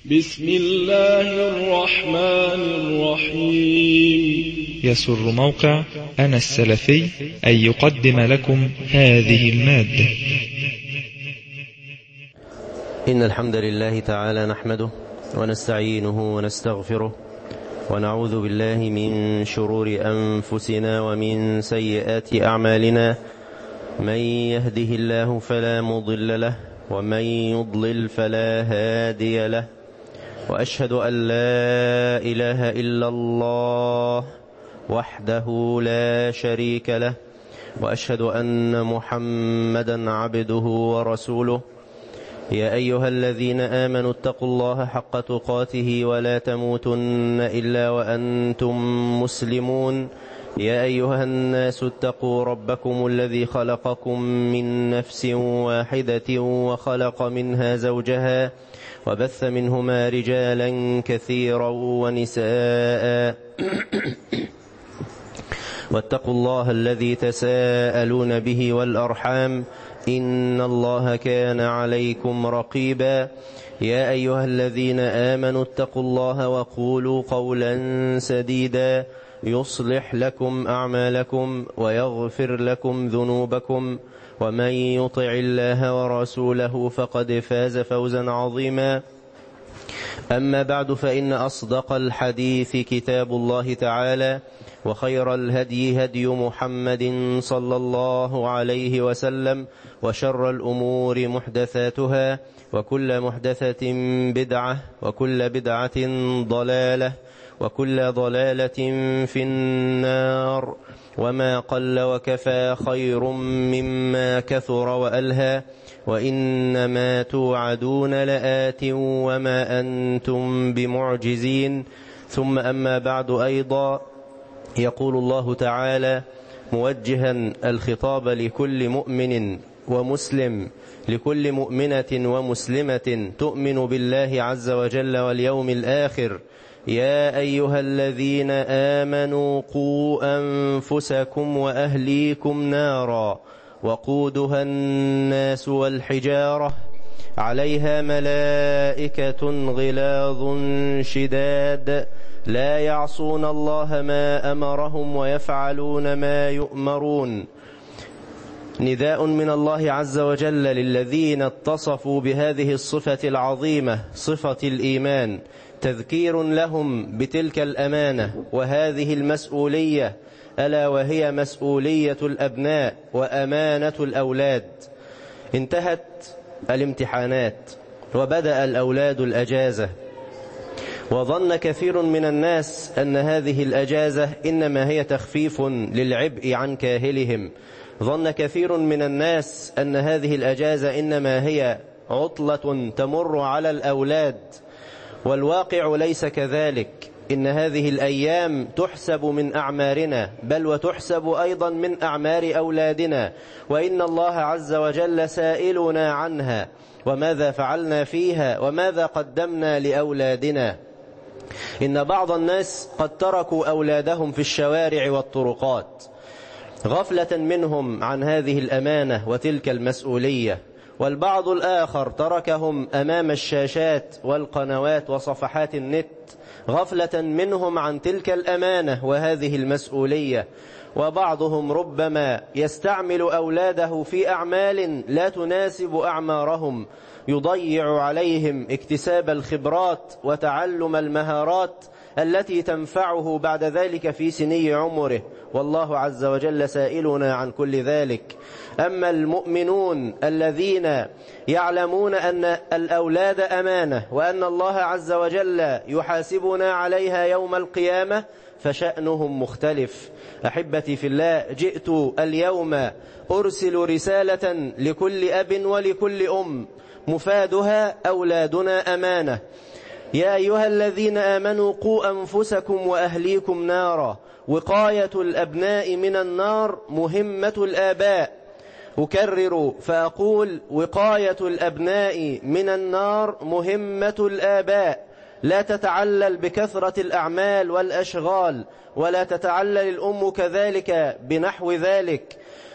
بسم الله الرحمن الرحيم. يسر موقع أنا السلفي أن يقدم لكم هذه المادة. إن الحمد لله تعالى نحمده ونستعينه ونستغفره ونعوذ بالله من شرور أنفسنا ومن سيئات أعمالنا. من يهده الله فلا مضل له ومن يضلل فلا هادي له، وأشهد أن لا إله إلا الله وحده لا شريك له، وأشهد أن محمدا عبده ورسوله. يا أيها الذين آمنوا اتقوا الله حق تقاته ولا تموتن إلا وأنتم مسلمون. يا أيها الناس اتقوا ربكم الذي خلقكم من نفس واحدة وخلق منها زوجها وبث منهما رجالا كثيرا ونساء واتقوا الله الذي تساءلون به والأرحام إن الله كان عليكم رقيبا. يا أيها الذين آمنوا اتقوا الله وقولوا قولا سديدا يصلح لكم أعمالكم ويغفر لكم ذنوبكم، ومن يطع الله ورسوله فقد فاز فوزا عظيما. أما بعد، فإن أصدق الحديث كتاب الله تعالى، وخير الهدي هدي محمد صلى الله عليه وسلم، وشر الأمور محدثاتها، وكل محدثة بدعة، وكل بدعة ضلالة، وكل ضلالة في النار. وما قل وكفى خير مما كثر وألهى، وإنما توعدون لآت وما أنتم بمعجزين. ثم أما بعد، أيضا يقول الله تعالى موجها الخطاب لكل مؤمن ومسلم، لكل مؤمنة ومسلمة تؤمن بالله عز وجل واليوم الآخر: يا أيها الذين آمنوا قوا أنفسكم وأهليكم نارا وقودها الناس والحجارة عليها ملائكة غلاظ شداد لا يعصون الله ما أمرهم ويفعلون ما يؤمرون. نداء من الله عز وجل للذين اتصفوا بهذه الصفة العظيمة، صفة الإيمان، تذكير لهم بتلك الأمانة وهذه المسؤولية، ألا وهي مسؤولية الأبناء وأمانة الأولاد. انتهت الامتحانات وبدأ الأولاد الأجازة، وظن كثير من الناس أن هذه الأجازة إنما هي تخفيف للعبء عن كاهلهم. ظن كثير من الناس أن هذه الأجازة إنما هي عطلة تمر على الأولاد، والواقع ليس كذلك. إن هذه الأيام تحسب من أعمارنا، بل وتحسب أيضا من أعمار أولادنا، وإن الله عز وجل سائلنا عنها، وماذا فعلنا فيها وماذا قدمنا لأولادنا. إن بعض الناس قد تركوا أولادهم في الشوارع والطرقات غفلة منهم عن هذه الأمانة وتلك المسؤولية، والبعض الآخر تركهم أمام الشاشات والقنوات وصفحات النت غفلة منهم عن تلك الأمانة وهذه المسؤولية. وبعضهم ربما يستعمل أولاده في أعمال لا تناسب أعمارهم، يضيع عليهم اكتساب الخبرات وتعلم المهارات التي تنفعه بعد ذلك في سني عمره، والله عز وجل سائلنا عن كل ذلك. أما المؤمنون الذين يعلمون أن الأولاد أمانة وأن الله عز وجل يحاسبنا عليها يوم القيامة فشأنهم مختلف. أحبتي في الله، جئت اليوم أرسل رسالة لكل أب ولكل أم مفادها: أولادنا أمانة. يا أيها الذين آمنوا قوا أنفسكم وأهليكم نارا. وقاية الأبناء من النار مهمة الآباء. أكرر فأقول: وقاية الأبناء من النار مهمة الآباء. لا تتعلل بكثرة الأعمال والأشغال، ولا تتعلل الأم كذلك بنحو ذلك.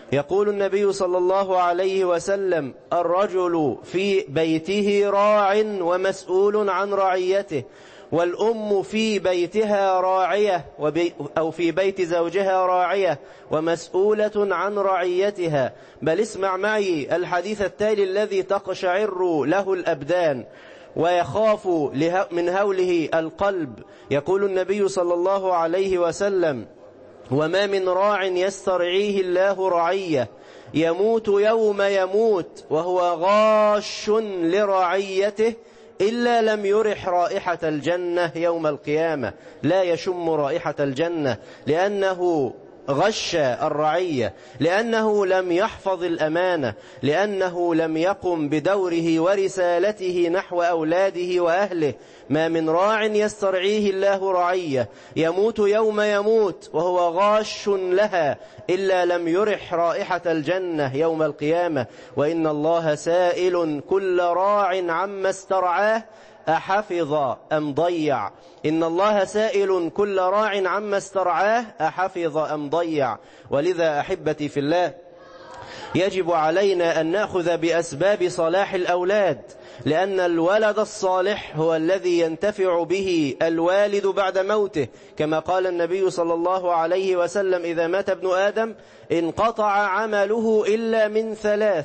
يقول النبي صلى الله عليه وسلم: الرجل في بيته راع ومسؤول عن رعيته، والأم في بيتها راعية أو في بيت زوجها راعية ومسؤولة عن رعيتها. بل اسمع معي الحديث التالي الذي تقشعر له الأبدان ويخاف من هوله القلب. يقول النبي صلى الله عليه وسلم: وما من راع يسترعيه الله رعية يموت يوم يموت وهو غاش لرعيته إلا لم يرح رائحة الجنة يوم القيامة. لا يشم رائحة الجنة لأنه غش الرعية، لأنه لم يحفظ الأمانة، لأنه لم يقم بدوره ورسالته نحو أولاده وأهله. ما من راع يسترعيه الله رعية يموت يوم يموت وهو غاش لها إلا لم يرح رائحة الجنة يوم القيامة. وإن الله سائل كل راع عما استرعاه أحفظ أم ضيع. إن الله سائل كل راع عما استرعاه أحفظ أم ضيع. ولذا أحبتي في الله يجب علينا أن نأخذ بأسباب صلاح الأولاد، لأن الولد الصالح هو الذي ينتفع به الوالد بعد موته، كما قال النبي صلى الله عليه وسلم: إذا مات ابن آدم انقطع عمله إلا من ثلاث: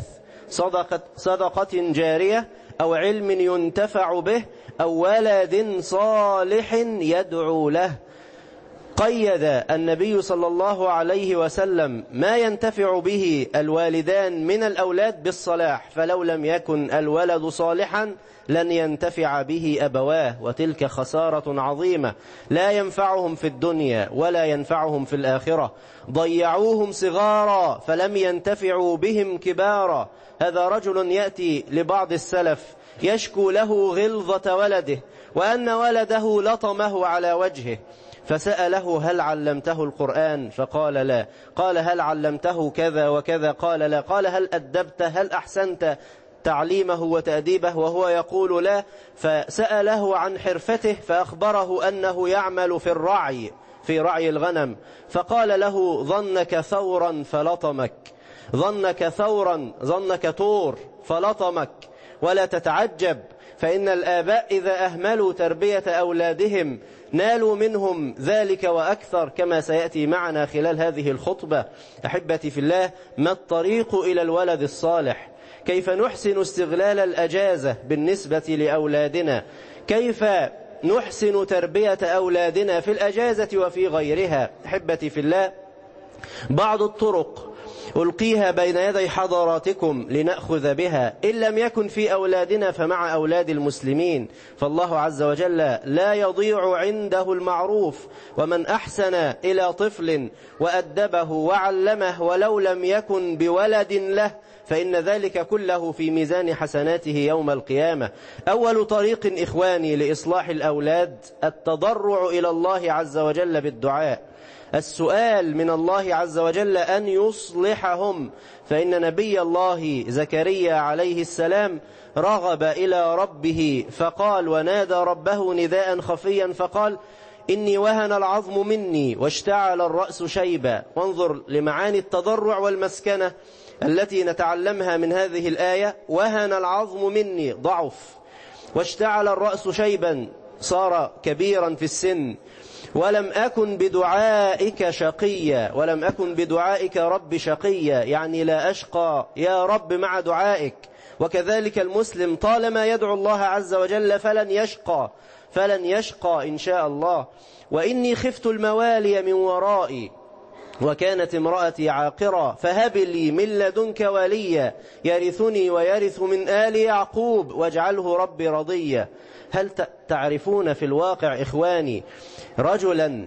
صدقة جارية، أو علم ينتفع به، أو ولد صالح يدعو له. قيد النبي صلى الله عليه وسلم ما ينتفع به الوالدان من الأولاد بالصلاح، فلو لم يكن الولد صالحا لن ينتفع به أبواه، وتلك خسارة عظيمة لا ينفعهم في الدنيا ولا ينفعهم في الآخرة. ضيعوهم صغارا فلم ينتفعوا بهم كبارا. هذا رجل يأتي لبعض السلف يشكو له غلظة ولده وأن ولده لطمه على وجهه، فسأله: هل علمته القرآن؟ فقال: لا. قال: هل علمته كذا وكذا؟ قال: لا. قال: هل أدبته؟ هل أحسنت تعليمه وتأديبه؟ وهو يقول: لا. فسأله عن حرفته فأخبره أنه يعمل في رعي الغنم. فقال له: ظنك ثورا فلطمك، ظنك طور فلطمك. ولا تتعجب، فإن الآباء إذا أهملوا تربية أولادهم نالوا منهم ذلك وأكثر، كما سيأتي معنا خلال هذه الخطبة. أحبتي في الله، ما الطريق إلى الولد الصالح؟ كيف نحسن استغلال الأجازة بالنسبة لأولادنا؟ كيف نحسن تربية أولادنا في الأجازة وفي غيرها؟ أحبتي في الله، بعض الطرق ألقيها بين يدي حضراتكم لنأخذ بها، إن لم يكن في أولادنا فمع أولاد المسلمين. فالله عز وجل لا يضيع عنده المعروف، ومن أحسن إلى طفل وأدبه وعلمه ولو لم يكن بولد له فإن ذلك كله في ميزان حسناته يوم القيامة. أول طريق إخواني لإصلاح الأولاد التضرع إلى الله عز وجل بالدعاء، السؤال من الله عز وجل أن يصلحهم. فإن نبي الله زكريا عليه السلام رغب إلى ربه فقال، ونادى ربه نداء خفيا فقال: إني وهن العظم مني واشتعل الرأس شيبا. وانظر لمعاني التضرع والمسكنة التي نتعلمها من هذه الآية. وهن العظم مني، ضعف، واشتعل الرأس شيبا، صار كبيرا في السن، ولم أكن بدعائك شقيا، ولم أكن بدعائك رب شقيا، يعني لا أشقى يا رب مع دعائك. وكذلك المسلم طالما يدعو الله عز وجل فلن يشقى إن شاء الله. وإني خفت الموالي من ورائي وكانت امرأتي عاقرة فهب لي من لدنك وليا يرثني ويرث من آل يعقوب واجعله ربي رضيا. هل تعرفون في الواقع إخواني رجلا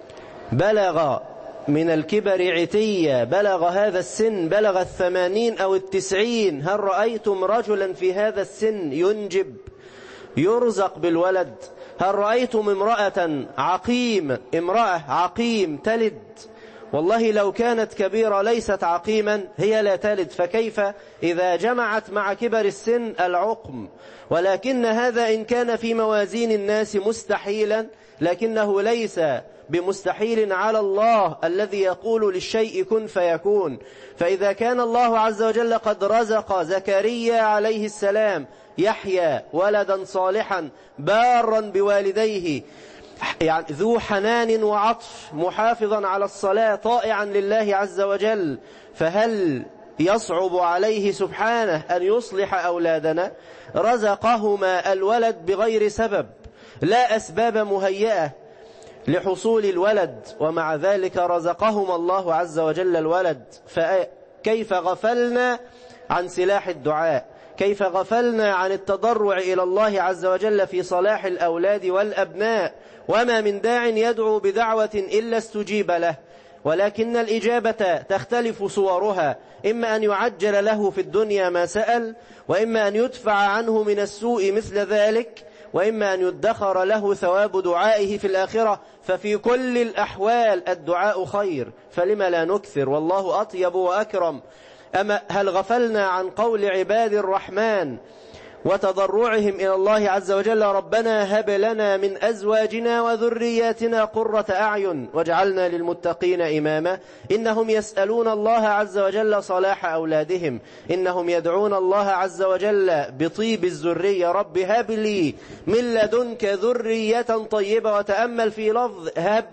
بلغ من الكبر عتية، بلغ هذا السن، بلغ 80 أو 90، هل رأيتم رجلا في هذا السن ينجب يرزق بالولد؟ هل رأيتم امرأة عقيم تلد والله لو كانت كبيرة ليست عقيما هي لا تلد، فكيف إذا جمعت مع كبر السن العقم؟ ولكن هذا إن كان في موازين الناس مستحيلا، لكنه ليس بمستحيل على الله الذي يقول للشيء كن فيكون. فإذا كان الله عز وجل قد رزق زكريا عليه السلام يحيى ولدا صالحا بارا بوالديه، يعني ذو حنان وعطف محافظا على الصلاة طائعا لله عز وجل، فهل يصعب عليه سبحانه أن يصلح أولادنا؟ رزقهما الولد بغير سبب، لا أسباب مهيئة لحصول الولد، ومع ذلك رزقهما الله عز وجل الولد. فكيف غفلنا عن سلاح الدعاء؟ كيف غفلنا عن التضرع إلى الله عز وجل في صلاح الأولاد والأبناء؟ وما من داع يدعو بدعوة إلا استجيب له، ولكن الإجابة تختلف صورها، إما أن يعجل له في الدنيا ما سأل، وإما أن يدفع عنه من السوء مثل ذلك، وإما أن يدخر له ثواب دعائه في الآخرة. ففي كل الأحوال الدعاء خير، فلما لا نكثر؟ والله أطيب وأكرم. أما هل غفلنا عن قول عباد الرحمن وتضرعهم إلى الله عز وجل ربنا هب لنا من أزواجنا وذرياتنا قرة أعين واجعلنا للمتقين إماما؟ إنهم يسألون الله عز وجل صلاح أولادهم، إنهم يدعون الله عز وجل بطيب الذرية، رب هب لي من لدنك ذرية طيبة. وتأمل في لفظ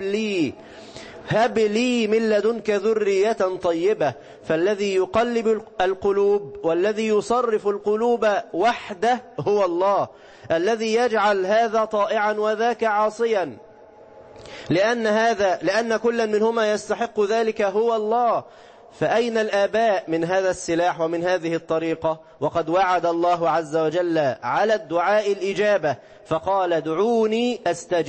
هب لي من لدنك ذرية طيبة، فالذي يقلب القلوب والذي يصرف القلوب وحده هو الله، الذي يجعل هذا طائعا وذاك عاصيا، لأن كل منهما يستحق ذلك هو الله. فأين الآباء من هذا السلاح ومن هذه الطريقة؟ وقد وعد الله عز وجل على الدعاء الإجابة، فقال ادعوني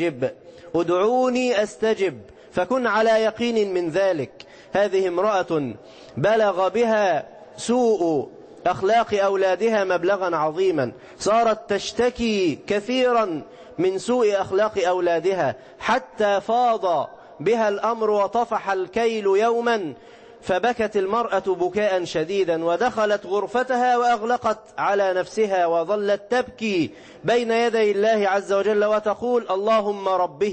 أستجب، فكن على يقين من ذلك. هذه امرأة بلغ بها سوء أخلاق أولادها مبلغا عظيما، صارت تشتكي كثيرا من سوء أخلاق أولادها، حتى فاض بها الأمر وطفح الكيل يوما، فبكت المرأة بكاء شديدا، ودخلت غرفتها وأغلقت على نفسها، وظلت تبكي بين يدي الله عز وجل وتقول اللهم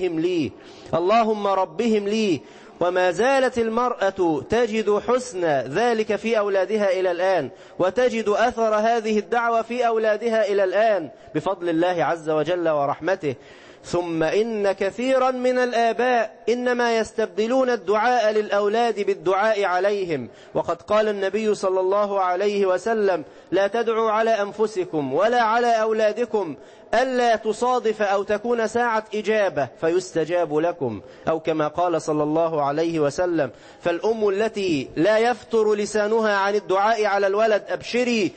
ربهم لي. وما زالت المرأة تجد حسن ذلك في أولادها إلى الآن، وتجد أثر هذه الدعوة في أولادها إلى الآن بفضل الله عز وجل ورحمته. ثم إن كثيرا من الآباء إنما يستبدلون الدعاء للأولاد بالدعاء عليهم، وقد قال النبي صلى الله عليه وسلم لا تدعوا على أنفسكم ولا على أولادكم ألا تصادف أو تكون ساعة إجابة فيستجاب لكم، أو كما قال صلى الله عليه وسلم. فالأم التي لا يفتر لسانها عن الدعاء على الولد أبشري،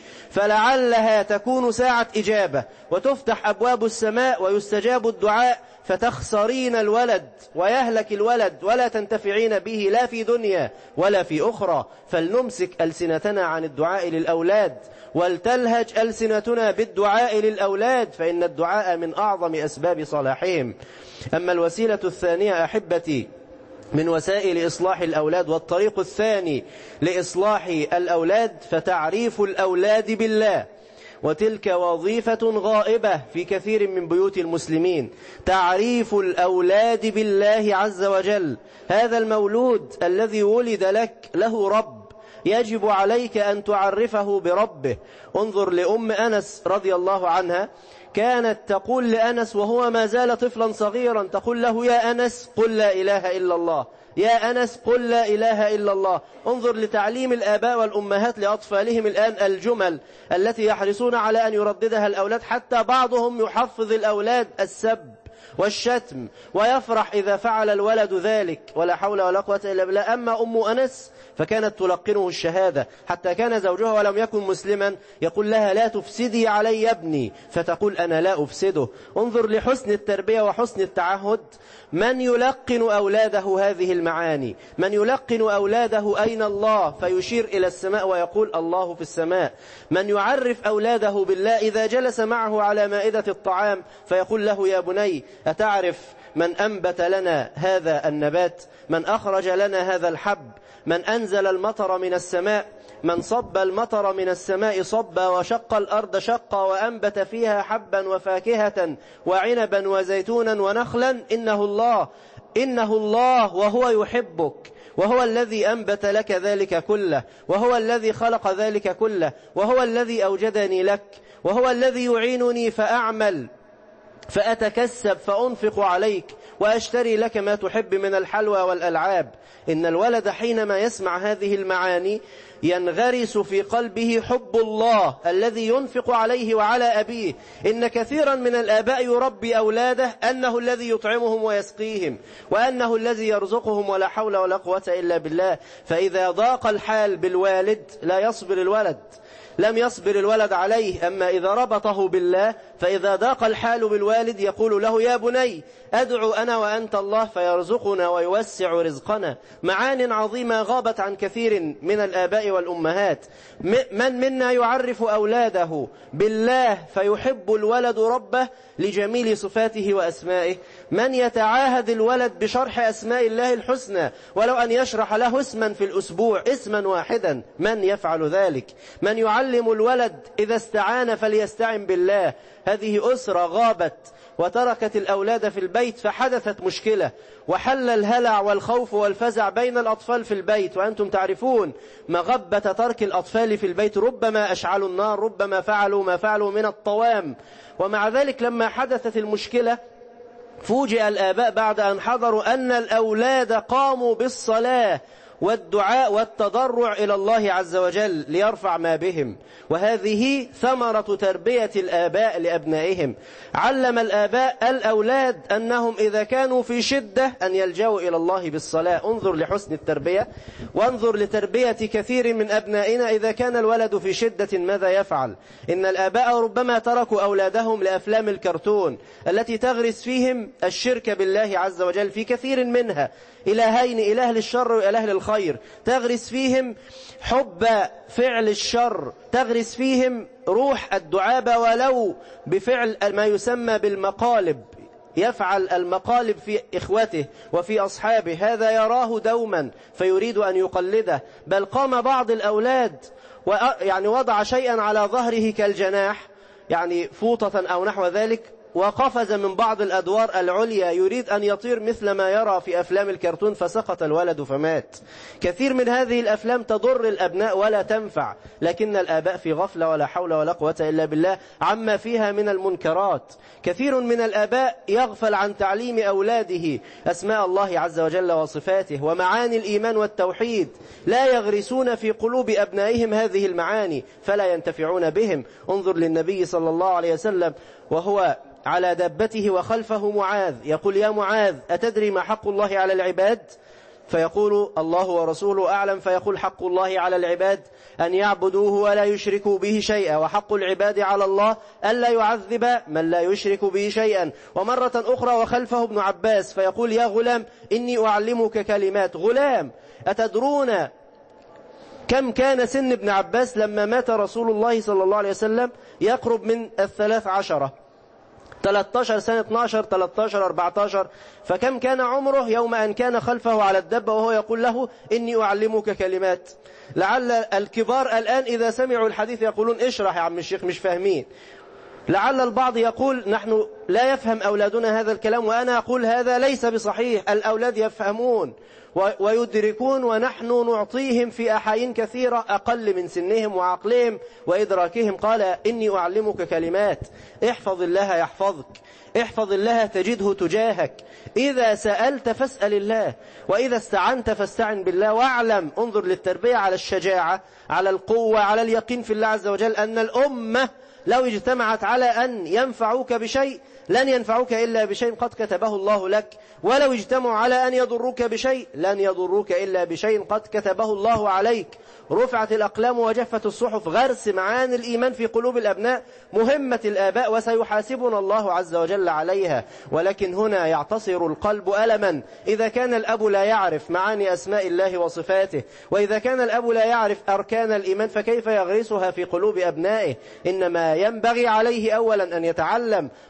فلعلها تكون ساعة إجابة وتفتح أبواب السماء ويستجاب الدعاء، فتخسرين الولد ويهلك الولد ولا تنتفعين به لا في دنيا ولا في أخرى. فلنمسك ألسنتنا عن الدعاء للأولاد، ولتلهج ألسنتنا بالدعاء للأولاد، فإن الدعاء من أعظم أسباب صلاحهم. أما الوسيلة الثانية أحبتي من وسائل إصلاح الأولاد، والطريق الثاني لإصلاح الأولاد، فتعريف الأولاد بالله، وتلك وظيفة غائبة في كثير من بيوت المسلمين. تعريف الأولاد بالله عز وجل. هذا المولود الذي ولد لك له رب، يجب عليك أن تعرفه بربه. انظر لأم أنس رضي الله عنها، كانت تقول لأنس وهو ما زال طفلا صغيرا، تقول له يا أنس قل لا إله إلا الله، يا أنس قل لا إله إلا الله. انظر لتعليم الآباء والأمهات لأطفالهم الآن الجمل التي يحرصون على أن يرددها الأولاد، حتى بعضهم يحفظ الأولاد السب والشتم ويفرح إذا فعل الولد ذلك، ولا حول ولا قوة إلا بالله. أما أم أنس فكانت تلقنه الشهادة، حتى كان زوجها ولم يكن مسلما يقول لها لا تفسدي علي ابني، فتقول أنا لا أفسده. انظر لحسن التربية وحسن التعهد. من يلقن أولاده هذه المعاني؟ من يلقن أولاده أين الله فيشير إلى السماء ويقول الله في السماء؟ من يعرف أولاده بالله إذا جلس معه على مائدة الطعام فيقول له يا بني أتعرف من أنبت لنا هذا النبات؟ من أخرج لنا هذا الحب؟ من أنزل المطر من السماء؟ من صب المطر من السماء صبا وشق الأرض شقا وأنبت فيها حبا وفاكهة وعنبا وزيتونا ونخلا؟ إنه الله وهو يحبك، وهو الذي أنبت لك ذلك كله، وهو الذي خلق ذلك كله، وهو الذي أوجدني لك، وهو الذي يعينني فأعمل فأتكسب فأنفق عليك وأشتري لك ما تحب من الحلوى والألعاب. إن الولد حينما يسمع هذه المعاني ينغرس في قلبه حب الله الذي ينفق عليه وعلى أبيه. إن كثيرا من الآباء يربي أولاده أنه الذي يطعمهم ويسقيهم، وأنه الذي يرزقهم، ولا حول ولا قوة إلا بالله. فإذا ضاق الحال بالوالد لا يصبر الولد، لم يصبر الولد عليه. أما إذا ربطه بالله فإذا ضاق الحال بالوالد يقول له: يا بني أدعو أنا وأنت الله فيرزقنا ويوسع رزقنا. معان عظيمة غابت عن كثير من الآباء والأمهات. من منا يعرف أولاده بالله فيحب الولد ربه لجميل صفاته وأسمائه؟ من يتعاهد الولد بشرح أسماء الله الحسنى ولو أن يشرح له اسما في الأسبوع، اسما واحدا؟ من يفعل ذلك؟ من يعلم الولد إذا استعان فليستعن بالله؟ هذه أسرة غابت وتركت الأولاد في البيت فحدثت مشكلة، وحل الهلع والخوف والفزع بين الأطفال في البيت. وأنتم تعرفون مغبة ترك الأطفال في البيت، ربما أشعلوا النار، ربما فعلوا ما فعلوا من الطوام. ومع ذلك لما حدثت المشكلة فوجئ الآباء بعد أن حضروا أن الأولاد قاموا بالصلاة والدعاء والتضرع إلى الله عز وجل ليرفع ما بهم. وهذه ثمرة تربية الآباء لأبنائهم. علم الآباء الأولاد أنهم إذا كانوا في شدة أن يلجأوا إلى الله بالصلاة. انظر لحسن التربية، وانظر لتربية كثير من أبنائنا. إذا كان الولد في شدة ماذا يفعل؟ إن الآباء ربما تركوا أولادهم لأفلام الكرتون التي تغرس فيهم الشرك بالله عز وجل في كثير منها، إلهين، إله للشر وإله للخير. تغرس فيهم حب فعل الشر، تغرس فيهم روح الدعابة ولو بفعل ما يسمى بالمقالب. يفعل المقالب في إخوته وفي أصحابه، هذا يراه دوما فيريد أن يقلده. بل قام بعض الأولاد وضع شيئا على ظهره كالجناح، يعني فوطة أو نحو ذلك، وقفز من بعض الأدوار العليا يريد أن يطير مثل ما يرى في أفلام الكرتون، فسقط الولد فمات. كثير من هذه الأفلام تضر الأبناء ولا تنفع، لكن الآباء في غفلة ولا حول ولا قوة إلا بالله عما فيها من المنكرات. كثير من الآباء يغفل عن تعليم أولاده أسماء الله عز وجل وصفاته ومعاني الإيمان والتوحيد، لا يغرسون في قلوب أبنائهم هذه المعاني فلا ينتفعون بهم. انظر للنبي صلى الله عليه وسلم وهو على دابته وخلفه معاذ يقول: يا معاذ أتدري ما حق الله على العباد؟ فيقول: الله ورسوله أعلم. فيقول: حق الله على العباد أن يعبدوه ولا يشركوا به شيئا، وحق العباد على الله ألا يعذب من لا يشرك به شيئا. ومرة أخرى وخلفه ابن عباس فيقول: يا غلام إني أعلمك كلمات. غلام، أتدرون كم كان سن ابن عباس لما مات رسول الله صلى الله عليه وسلم؟ يقرب من 13 سنة، 12 13 14. فكم كان عمره يوم أن كان خلفه على الدبة وهو يقول له: إني أعلمك كلمات. لعل الكبار الآن إذا سمعوا الحديث يقولون: اشرح يا عم الشيخ، مش فاهمين. لعل البعض يقول: نحن لا يفهم أولادنا هذا الكلام، وأنا أقول هذا ليس بصحيح. الأولاد يفهمون ويدركون، ونحن نعطيهم في أحايين كثيرة أقل من سنهم وعقلهم وإدراكهم. قال: إني أعلمك كلمات. احفظ الله يحفظك، احفظ الله تجده تجاهك. إذا سألت فاسأل الله، وإذا استعنت فاستعن بالله. واعلم، انظر للتربية على الشجاعة، على القوة، على اليقين في الله عز وجل، أن الأمة لو اجتمعت على أن ينفعوك بشيء لن ينفعوك إلا بشيء قد كتبه الله لك، ولو اجتمعوا على أن يضروك بشيء لن يضروك إلا بشيء قد كتبه الله عليك. رفعت الأقلام وجفت الصحف. غرس معاني الإيمان في قلوب الأبناء مهمة الآباء، وسيحاسبنا الله عز وجل عليها. ولكن هنا يعتصر القلب ألما إذا كان الأب لا يعرف معاني أسماء الله وصفاته، وإذا كان الأب لا يعرف أركان الإيمان، فكيف يغرسها في قلوب أبنائه؟ إنما ينبغي عليه أولا أن يتعلم وأن يحرص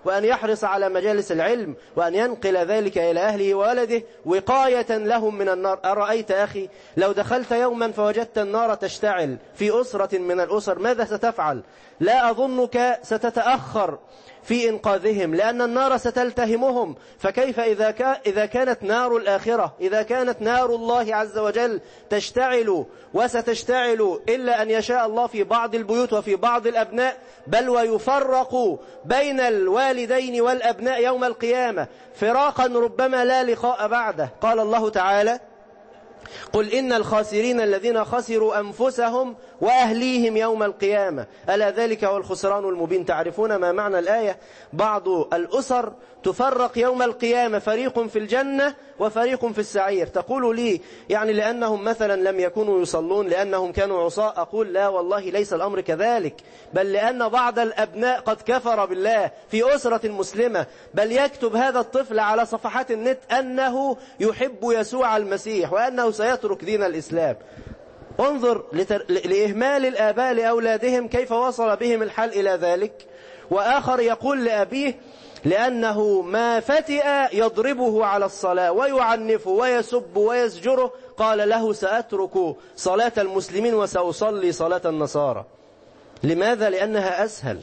يحرص على مجالس العلم وأن ينقل ذلك إلى أهله وولده وقاية لهم من النار. أرأيت أخي لو دخلت يوما فوجدت النار تشتعل في أسرة من الأسر ماذا ستفعل؟ لا أظنك ستتأخر في إنقاذهم، لأن النار ستلتهمهم. فكيف إذا كانت نار الآخرة، إذا كانت نار الله عز وجل تشتعل وستشتعل إلا أن يشاء الله في بعض البيوت وفي بعض الأبناء، بل ويفرق بين الوالدين والأبناء يوم القيامة فراقا ربما لا لقاء بعده. قال الله تعالى: قل إن الخاسرين الذين خسروا أنفسهم وأهليهم يوم القيامة ألا ذلك هو الخسران المبين. تعرفون ما معنى الآية؟ بعض الأسر تفرق يوم القيامة، فريق في الجنة وفريق في السعير. تقول لي يعني لأنهم مثلا لم يكونوا يصلون، لأنهم كانوا عصاة؟ أقول لا والله ليس الأمر كذلك، بل لأن بعض الأبناء قد كفر بالله في أسرة مسلمة، بل يكتب هذا الطفل على صفحات النت أنه يحب يسوع المسيح وأنه سيترك دين الإسلام. انظر لإهمال الآباء لأولادهم كيف وصل بهم الحال إلى ذلك. وآخر يقول لأبيه لأنه ما فتئ يضربه على الصلاة ويعنفه ويسب ويزجره، قال له سأترك صلاة المسلمين وسأصلي صلاة النصارى. لماذا؟ لأنها أسهل،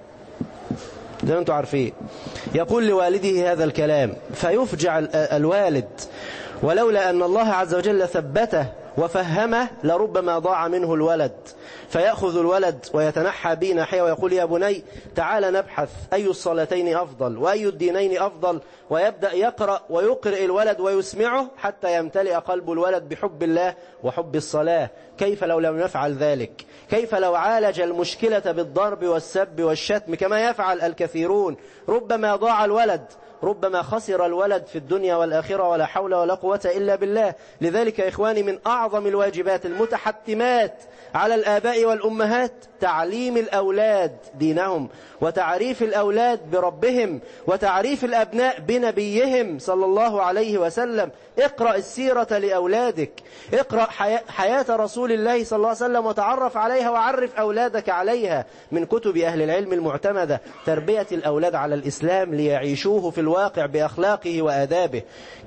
زي ما أنتم عارفين. يقول لوالده هذا الكلام فيفجع الوالد، ولولا أن الله عز وجل ثبته وفهمه لربما ضاع منه الولد، فيأخذ الولد ويتنحى به ناحية ويقول يا بني تعال نبحث أي الصلاتين أفضل وأي الدينين أفضل، ويبدأ يقرأ ويقرئ الولد ويسمعه حتى يمتلئ قلب الولد بحب الله وحب الصلاة. كيف لو لم يفعل ذلك؟ كيف لو عالج المشكلة بالضرب والسب والشتم كما يفعل الكثيرون؟ ربما ضاع الولد، ربما خسر الولد في الدنيا والآخرة، ولا حول ولا قوة إلا بالله. لذلك يا إخواني من أعظم الواجبات المتحتمات على الآباء والأمهات تعليم الأولاد دينهم، وتعريف الأولاد بربهم، وتعريف الأبناء بنبيهم صلى الله عليه وسلم. اقرأ السيرة لأولادك، اقرأ حياة رسول الله صلى الله عليه وسلم وتعرف عليها وعرف أولادك عليها من كتب أهل العلم المعتمدة. تربية الأولاد على الإسلام ليعيشوه في الواقع بأخلاقه وآدابه.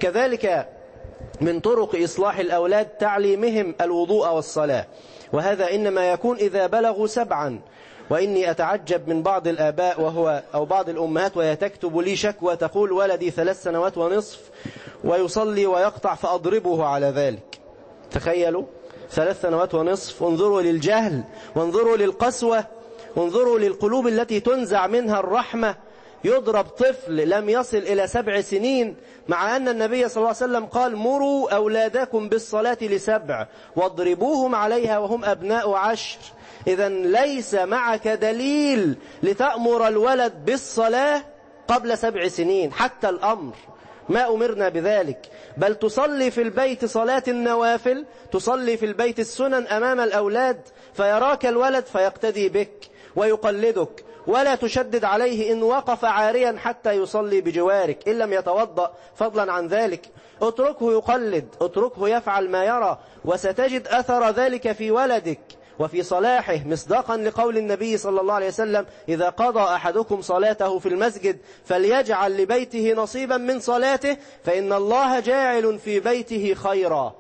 كذلك من طرق إصلاح الأولاد تعليمهم الوضوء والصلاة، وهذا إنما يكون إذا بلغوا 7. وإني أتعجب من بعض الآباء أو بعض الأمهات وهي تكتب لي شكوى تقول ولدي 3 سنوات ونصف ويصلي ويقطع فأضربه على ذلك. تخيلوا 3 سنوات ونصف. انظروا للجهل، وانظروا للقسوة، وانظروا للقلوب التي تنزع منها الرحمة. يضرب طفل لم يصل إلى 7 سنين، مع أن النبي صلى الله عليه وسلم قال مروا أولادكم بالصلاة ل7 واضربوهم عليها وهم أبناء 10. إذن ليس معك دليل لتأمر الولد بالصلاة قبل 7 سنين. حتى الأمر ما أمرنا بذلك، بل تصلي في البيت صلاة النوافل، تصلي في البيت السنن أمام الأولاد، فيراك الولد فيقتدي بك ويقلدك، ولا تشدد عليه إن وقف عاريا حتى يصلي بجوارك إن لم يتوضأ، فضلا عن ذلك اتركه يقلد، اتركه يفعل ما يرى، وستجد أثر ذلك في ولدك وفي صلاحه، مصداقا لقول النبي صلى الله عليه وسلم إذا قضى أحدكم صلاته في المسجد فليجعل لبيته نصيبا من صلاته فإن الله جاعل في بيته خيرا.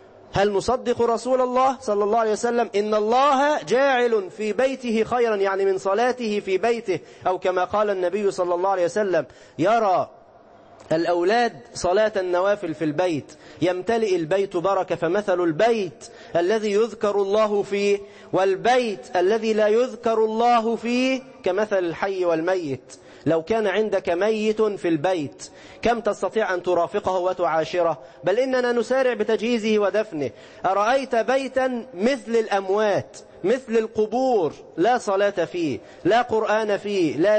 هل نصدق رسول الله صلى الله عليه وسلم إن الله جاعل في بيته خيرا، يعني من صلاته في بيته، أو كما قال النبي صلى الله عليه وسلم يرى الأولاد صلاة النوافل في البيت يمتلئ البيت بركة، فمثل البيت الذي يذكر الله فيه والبيت الذي لا يذكر الله فيه كمثل الحي والميت. لو كان عندك ميت في البيت كم تستطيع أن ترافقه وتعاشره؟ بل إننا نسارع بتجهيزه ودفنه. أرأيت بيتا مثل الأموات، مثل القبور، لا صلاة فيه، لا قرآن فيه، لا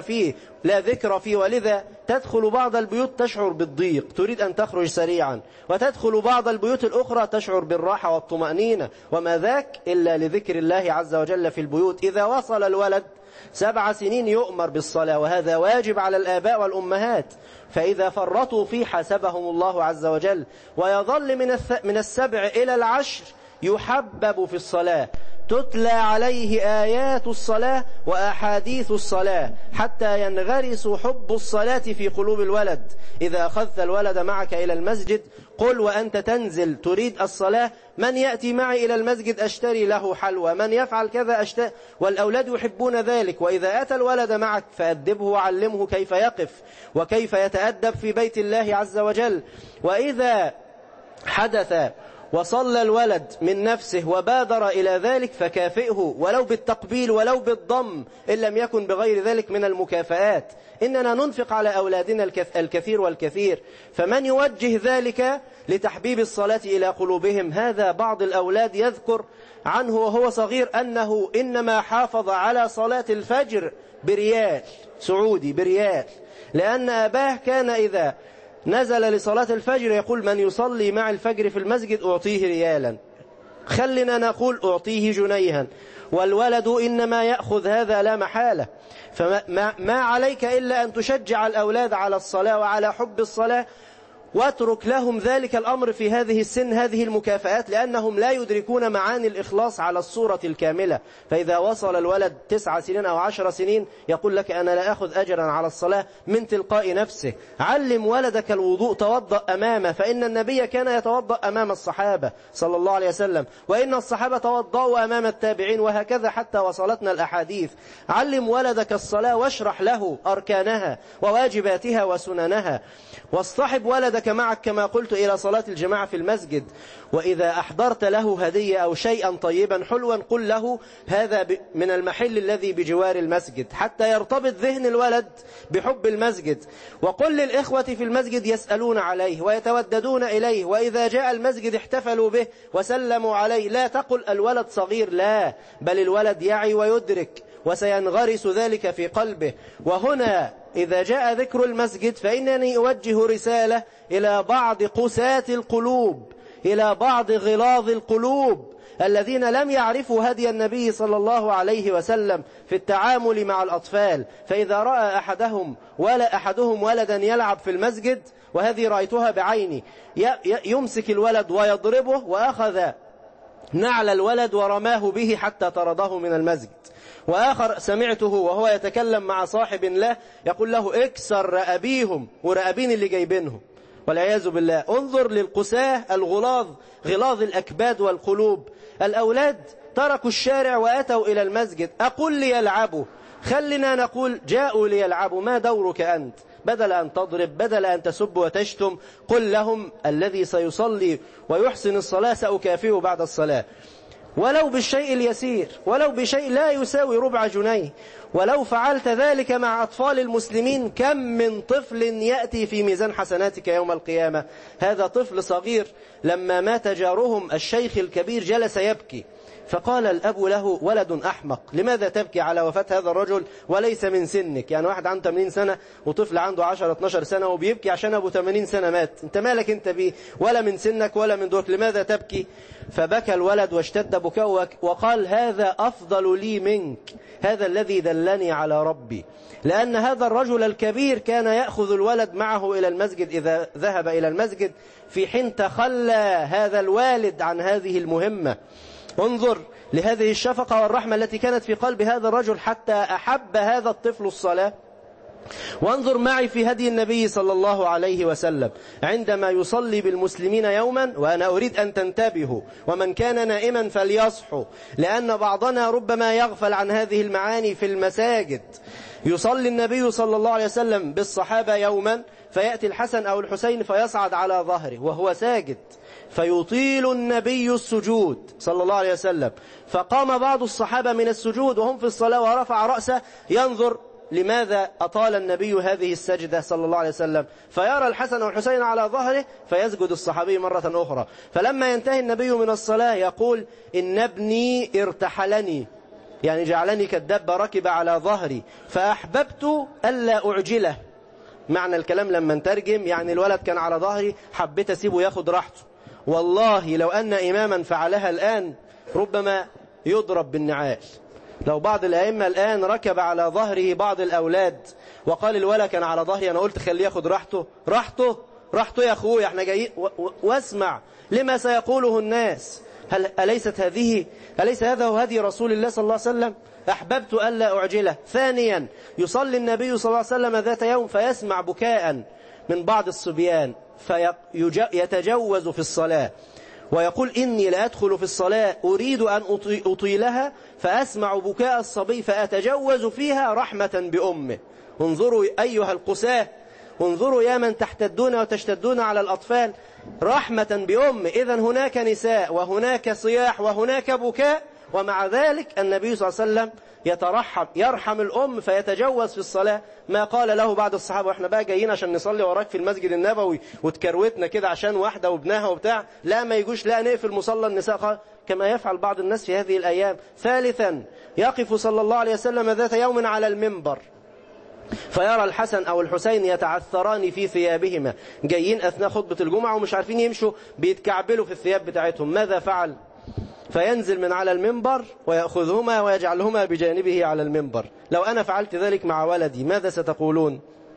ذكر فيه، ولذا تدخل بعض البيوت تشعر بالضيق، تريد أن تخرج سريعا، وتدخل بعض البيوت الأخرى تشعر بالراحة والطمأنينة، وما ذاك إلا لذكر الله عز وجل في البيوت. إذا وصل الولد 7 سنين يؤمر بالصلاة، وهذا واجب على الآباء والأمهات، فإذا فرطوا فيه حسبهم الله عز وجل. ويظل من 7 إلى 10 يحبب في الصلاة، تتلى عليه آيات الصلاة وأحاديث الصلاة حتى ينغرس حب الصلاة في قلوب الولد. إذا أخذت الولد معك إلى المسجد قل وأنت تنزل تريد الصلاة: من يأتي معي إلى المسجد أشتري له حلوى، من يفعل كذا أشتري. والأولاد يحبون ذلك. وإذا أتى الولد معك فأدبه وعلمه كيف يقف وكيف يتأدب في بيت الله عز وجل. وإذا حدث وصلى الولد من نفسه وبادر إلى ذلك فكافئه ولو بالتقبيل ولو بالضم إن لم يكن بغير ذلك من المكافآت. إننا ننفق على أولادنا الكثير والكثير، فمن يوجه ذلك لتحبيب الصلاة إلى قلوبهم. هذا بعض الأولاد يذكر عنه وهو صغير أنه إنما حافظ على صلاة الفجر بريال سعودي، بريال، لأن أباه كان إذا نزل لصلاة الفجر يقول: من يصلي مع الفجر في المسجد أعطيه ريالا. خلنا نقول أعطيه جنيها. والولد إنما يأخذ هذا لا محالة. فما عليك إلا أن تشجع الأولاد على الصلاة وعلى حب الصلاة، واترك لهم ذلك الأمر في هذه السن، هذه المكافآت، لأنهم لا يدركون معاني الإخلاص على الصورة الكاملة. فإذا وصل الولد 9 سنين أو 10 سنين يقول لك: أنا لا أخذ أجرا على الصلاة من تلقاء نفسه. علم ولدك الوضوء، توضأ أمامه، فإن النبي كان يتوضأ أمام الصحابة صلى الله عليه وسلم، وإن الصحابة توضأوا أمام التابعين، وهكذا حتى وصلتنا الأحاديث. علم ولدك الصلاة واشرح له أركانها وواجباتها وسننها، واصطحب ولدك معك كما قلت إلى صلاة الجماعة في المسجد. وإذا أحضرت له هدية أو شيئا طيبا حلوا قل له: هذا من المحل الذي بجوار المسجد، حتى يرتبط ذهن الولد بحب المسجد. وقل للإخوة في المسجد يسألون عليه ويتوددون إليه، وإذا جاء المسجد احتفلوا به وسلموا عليه. لا تقل الولد صغير، لا، بل الولد يعي ويدرك وسينغرس ذلك في قلبه. وهنا إذا جاء ذكر المسجد فإنني أوجه رسالة إلى بعض قساة القلوب، إلى بعض غلاظ القلوب الذين لم يعرفوا هدي النبي صلى الله عليه وسلم في التعامل مع الأطفال. فإذا رأى أحدهم ولدا يلعب في المسجد، وهذه رأيتها بعيني، يمسك الولد ويضربه، وأخذ نعل الولد ورماه به حتى طرده من المسجد. وآخر سمعته وهو يتكلم مع صاحب له يقول له: اكسر رأبيهم ورأبين اللي جايبينهم، والعياذ بالله. انظر للقساة الغلاظ، غلاظ الأكباد والقلوب. الأولاد تركوا الشارع وأتوا إلى المسجد. أقول ليلعبوا، خلنا نقول جاءوا ليلعبوا، ما دورك أنت؟ بدل أن تضرب، بدل أن تسب وتشتم، قل لهم: الذي سيصلي ويحسن الصلاة سأكافئه بعد الصلاة، ولو بالشيء اليسير، ولو بشيء لا يساوي ربع جنيه. ولو فعلت ذلك مع أطفال المسلمين كم من طفل يأتي في ميزان حسناتك يوم القيامة. هذا طفل صغير لما مات جارهم الشيخ الكبير جلس يبكي، فقال الأب له: ولد أحمق، لماذا تبكي على وفاة هذا الرجل وليس من سنك؟ يعني واحد عنده 80 سنة وطفل عنده 10-12 سنة وبيبكي عشان أبو 80 سنة مات، انت مالك انت بيه؟ ولا من سنك ولا من دورك، لماذا تبكي؟ فبكى الولد واشتد بكاء وقال: هذا أفضل لي منك، هذا الذي دلني على ربي. لأن هذا الرجل الكبير كان يأخذ الولد معه إلى المسجد إذا ذهب إلى المسجد، في حين تخلى هذا الوالد عن هذه المهمة. انظر لهذه الشفقة والرحمة التي كانت في قلب هذا الرجل حتى أحب هذا الطفل الصلاة. وانظر معي في هدي النبي صلى الله عليه وسلم عندما يصلي بالمسلمين يوما، وأنا أريد أن تنتبهوا، ومن كان نائما فليصحوا، لأن بعضنا ربما يغفل عن هذه المعاني في المساجد. يصلي النبي صلى الله عليه وسلم بالصحابة يوما، فيأتي الحسن أو الحسين فيصعد على ظهره وهو ساجد، فيطيل النبي السجود صلى الله عليه وسلم، فقام بعض الصحابة من السجود وهم في الصلاة ورفع رأسه ينظر لماذا أطال النبي هذه السجدة صلى الله عليه وسلم، فيرى الحسن والحسين على ظهره فيسجد الصحابي مرة أخرى. فلما ينتهي النبي من الصلاة يقول: إن ابني ارتحلني، يعني جعلني كالدابة ركب على ظهري، فأحببت ألا أعجله. معنى الكلام لما نترجم يعني الولد كان على ظهري، حبيت أسيبه ياخد راحته. والله لو أن إماما فعلها الآن ربما يضرب بالنعال. لو بعض الأئمة الآن ركب على ظهره بعض الأولاد وقال الولد كان على ظهري، أنا قلت خليه ياخد راحته، راحته يا أخوي، احنا جايين واسمع لما سيقوله الناس. أليس هذا هو هدي رسول الله صلى الله عليه وسلم؟ أحببت ألا أعجله. ثانيا يصلي النبي صلى الله عليه وسلم ذات يوم فيسمع بكاء من بعض الصبيان فيتجوز في الصلاة ويقول إني لأدخل في الصلاة أريد أن أطيلها فأسمع بكاء الصبي فأتجوز فيها رحمة بأمه. انظروا أيها القساة، انظروا يا من تحتدون وتشتدون على الأطفال، رحمة بأمه. إذن هناك نساء وهناك صياح وهناك بكاء، ومع ذلك النبي صلى الله عليه وسلم يرحم الأم فيتجوز في الصلاة. ما قال له بعض الصحابة وإحنا بقى جايين عشان نصلي وراك في المسجد النبوي وتكروتنا كده عشان واحدة وابنها وبتاع، لا ما يجوش، لا نقفل مصلى النساء كما يفعل بعض الناس في هذه الأيام. ثالثا يقف صلى الله عليه وسلم ذات يوم على المنبر فيرى الحسن أو الحسين يتعثران في ثيابهما، جايين أثناء خطبة الجمعة ومش عارفين يمشوا، بيتكعبلوا في الثياب بتاعتهم. ماذا فعل؟ فينزل من على المنبر ويأخذهما ويجعلهما بجانبه على المنبر. لو أنا فعلت ذلك مع ولدي ماذا ستقولون؟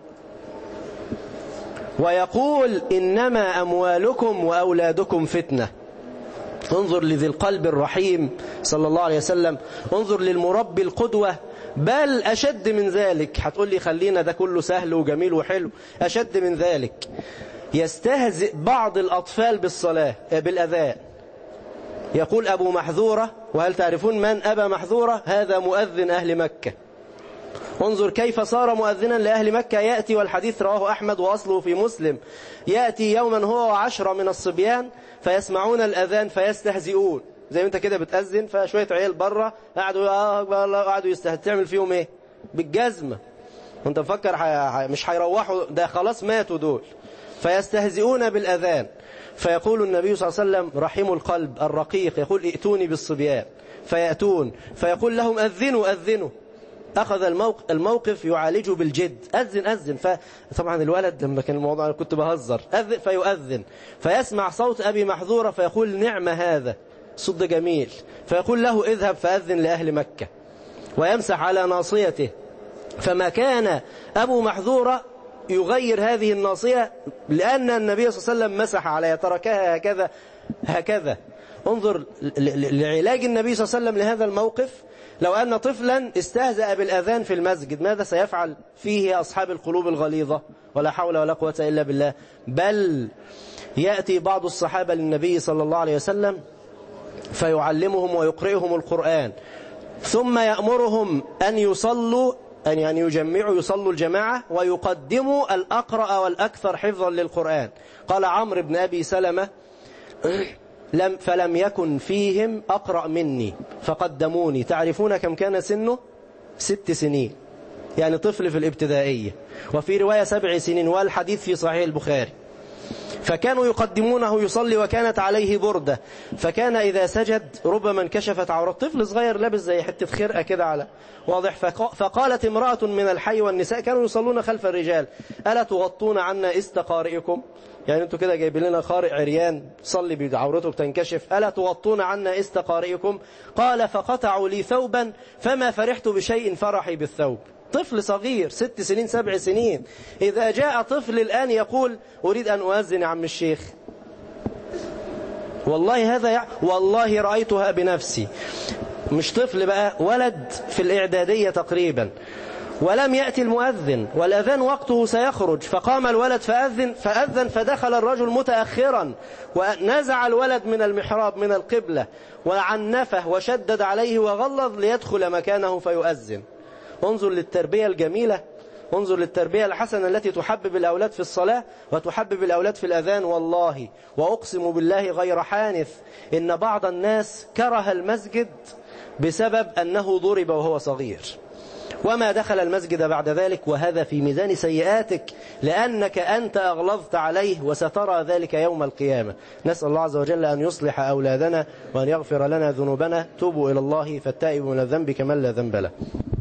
ويقول إنما أموالكم وأولادكم فتنة. انظر لذي القلب الرحيم صلى الله عليه وسلم، انظر للمربي القدوة. بل أشد من ذلك، هتقول لي خلينا ده كله سهل وجميل وحلو، أشد من ذلك يستهزئ بعض الأطفال بالصلاة بالأذان. يقول أبو محذورة، وهل تعرفون من أبا محذورة؟ هذا مؤذن أهل مكة. انظر كيف صار مؤذنا لأهل مكة. يأتي، والحديث رواه أحمد وأصله في مسلم، يأتي يوما هو وعشرة من الصبيان فيسمعون الأذان فيستهزئون، زي ما انت كده بتأذن فشوية عيال بره قعدوا يستهزئون. تعمل فيهم ايه؟ بالجزمة. وانت مفكر مش هيروحوا، ده خلاص ماتوا دول. فيستهزئون بالأذان. فيقول النبي صلى الله عليه وسلم رحيم القلب الرقيق يقول ائتوني بالصبيان، فيأتون فيقول لهم أذنوا أذنوا. أخذ الموقف يعالجه بالجد، أذن. فطبعا الولد لما كان الموضوع أنا كنت بهزر، أذن فيؤذن، فيسمع صوت أبي محذورة فيقول نعم هذا، صوت ده جميل. فيقول له اذهب فأذن لأهل مكة، ويمسح على ناصيته. فما كان أبو محذورة يغير هذه الناصية لأن النبي صلى الله عليه وسلم مسح عليها، تركها هكذا. انظر لعلاج النبي صلى الله عليه وسلم لهذا الموقف. لو أن طفلا استهزأ بالأذان في المسجد ماذا سيفعل فيه أصحاب القلوب الغليظة؟ ولا حول ولا قوة إلا بالله. بل يأتي بعض الصحابة للنبي صلى الله عليه وسلم فيعلمهم ويقرئهم القرآن، ثم يأمرهم أن يصلوا، أن يجمعوا يصلوا الجماعة ويقدموا الأقرأ والأكثر حفظا للقرآن. قال عمرو بن أبي سلمة فلم يكن فيهم أقرأ مني فقدموني. تعرفون كم كان سنه؟ 6 سنين، يعني طفل في الابتدائية، وفي رواية 7 سنين، والحديث في صحيح البخاري. فكانوا يقدمونه يصلي وكانت عليه بردة، فكان إذا سجد ربما انكشفت عورة. طفل صغير لابس زي حتة خرقة كده على واضح. فقالت امرأة من الحي والنساء كانوا يصلون خلف الرجال ألا تغطون عنا استقارئكم؟ يعني انتوا كده جايبين لنا قارئ عريان صلي بعورته بتنكشف، ألا تغطون عنا استقارئكم؟ قال فقطعوا لي ثوبا فما فرحت بشيء فرحي بالثوب. طفل صغير 6 سنين 7 سنين. إذا جاء طفل الآن يقول أريد أن أؤذن يا عم الشيخ، والله هذا والله رأيتها بنفسي. مش طفل بقى، ولد في الإعدادية تقريبا، ولم يأتي المؤذن والأذان وقته سيخرج، فقام الولد فأذن فدخل الرجل متأخرا ونزع الولد من المحراب من القبلة وعنفه وشدد عليه وغلظ ليدخل مكانه فيؤذن. انظر للتربية الجميلة، انظر للتربية الحسنة التي تحبب الأولاد في الصلاة وتحبب الأولاد في الأذان. والله وأقسم بالله غير حانث إن بعض الناس كره المسجد بسبب أنه ضرب وهو صغير، وما دخل المسجد بعد ذلك، وهذا في ميزان سيئاتك لأنك أنت أغلظت عليه، وسترى ذلك يوم القيامة. نسأل الله عز وجل أن يصلح أولادنا وأن يغفر لنا ذنوبنا. توبوا إلى الله فالتائب من الذنب كمن لا ذنب له.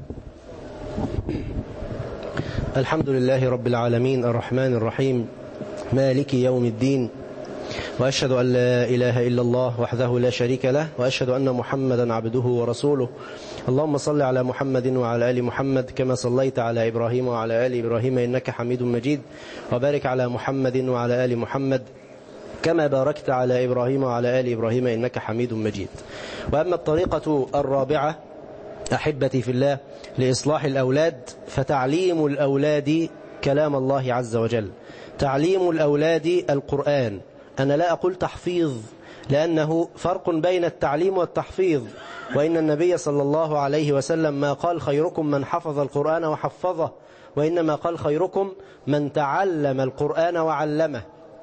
الحمد لله رب العالمين الرحمن الرحيم مالك يوم الدين، وأشهد أن لا إله إلا الله وحده لا شريك له، وأشهد أن محمدا عبده ورسوله. اللهم صل على محمد وعلى آل محمد كما صليت على إبراهيم وعلى آل إبراهيم إنك حميد مجيد، وبارك على محمد وعلى آل محمد كما باركت على إبراهيم وعلى آل إبراهيم إنك حميد مجيد. وأما الطريقة الرابعة أحبتي في الله لإصلاح الأولاد، فتعليم الأولاد كلام الله عز وجل، تعليم الأولاد القرآن. أنا لا أقول تحفيظ، لأنه فرق بين التعليم والتحفيظ، وإن النبي صلى الله عليه وسلم ما قال خيركم من حفظ القرآن وحفظه، وإنما قال خيركم من تعلم القرآن وعلمه.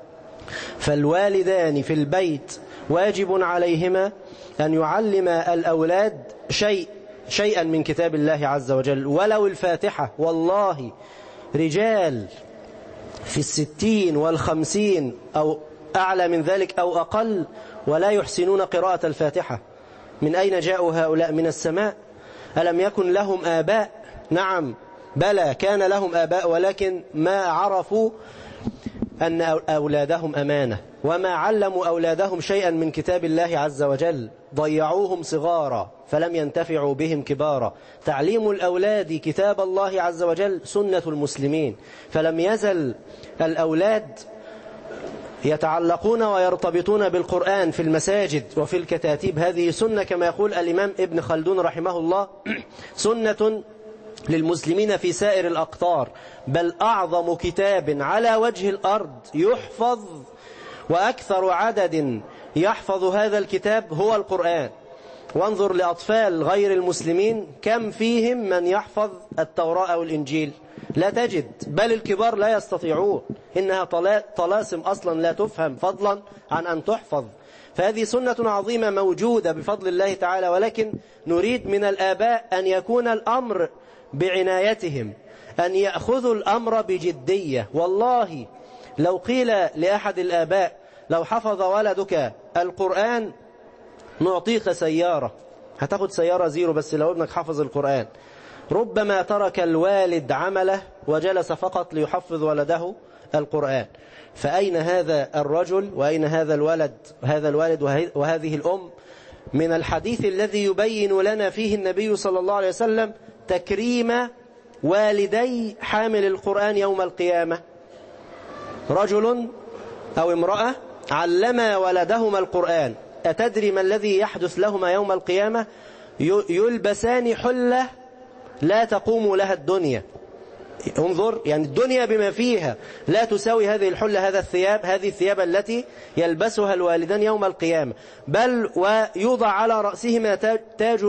فالوالدان في البيت واجب عليهما أن يعلم الأولاد شيئا من كتاب الله عز وجل، ولو الفاتحة. والله رجال في 60 و50 أو أعلى من ذلك أو أقل ولا يحسنون قراءة الفاتحة. من أين جاءوا هؤلاء؟ من السماء. ألم يكن لهم آباء؟ نعم بلى كان لهم آباء، ولكن ما عرفوا أن أولادهم أمانة، وما علموا أولادهم شيئا من كتاب الله عز وجل، ضيعوهم صغارا فلم ينتفعوا بهم كبارا. تعليم الأولاد كتاب الله عز وجل سنة المسلمين، فلم يزل الأولاد يتعلقون ويرتبطون بالقرآن في المساجد وفي الكتاتيب. هذه سنة كما يقول الإمام ابن خلدون رحمه الله، سنة للمسلمين في سائر الأقطار، بل أعظم كتاب على وجه الأرض يحفظ وأكثر عدد يحفظ هذا الكتاب هو القرآن. وانظر لأطفال غير المسلمين كم فيهم من يحفظ التوراة أو الإنجيل؟ لا تجد، بل الكبار لا يستطيعون، إنها طلاسم أصلا لا تفهم فضلا عن أن تحفظ. فهذه سنة عظيمة موجودة بفضل الله تعالى، ولكن نريد من الآباء أن يكون الأمر بعنايتهم، أن يأخذوا الأمر بجدية. والله لو قيل لأحد الآباء لو حفظ ولدك القرآن نعطيك سيارة، هتاخد سيارة زيرو بس لو ابنك حفظ القرآن، ربما ترك الوالد عمله وجلس فقط ليحفظ ولده القرآن. فأين هذا الرجل وأين هذا الوالد وهذه الأم من الحديث الذي يبين لنا فيه النبي صلى الله عليه وسلم تكريم والدي حامل القرآن يوم القيامة؟ رجل أو امرأة علما ولدهما القرآن، أتدري ما الذي يحدث لهما يوم القيامة؟ يلبسان حلة لا تقوم لها الدنيا. انظر، يعني الدنيا بما فيها لا تساوي هذه الحلة، هذه الثياب التي يلبسها الوالدان يوم القيامة، بل ويوضع على رأسهما تاج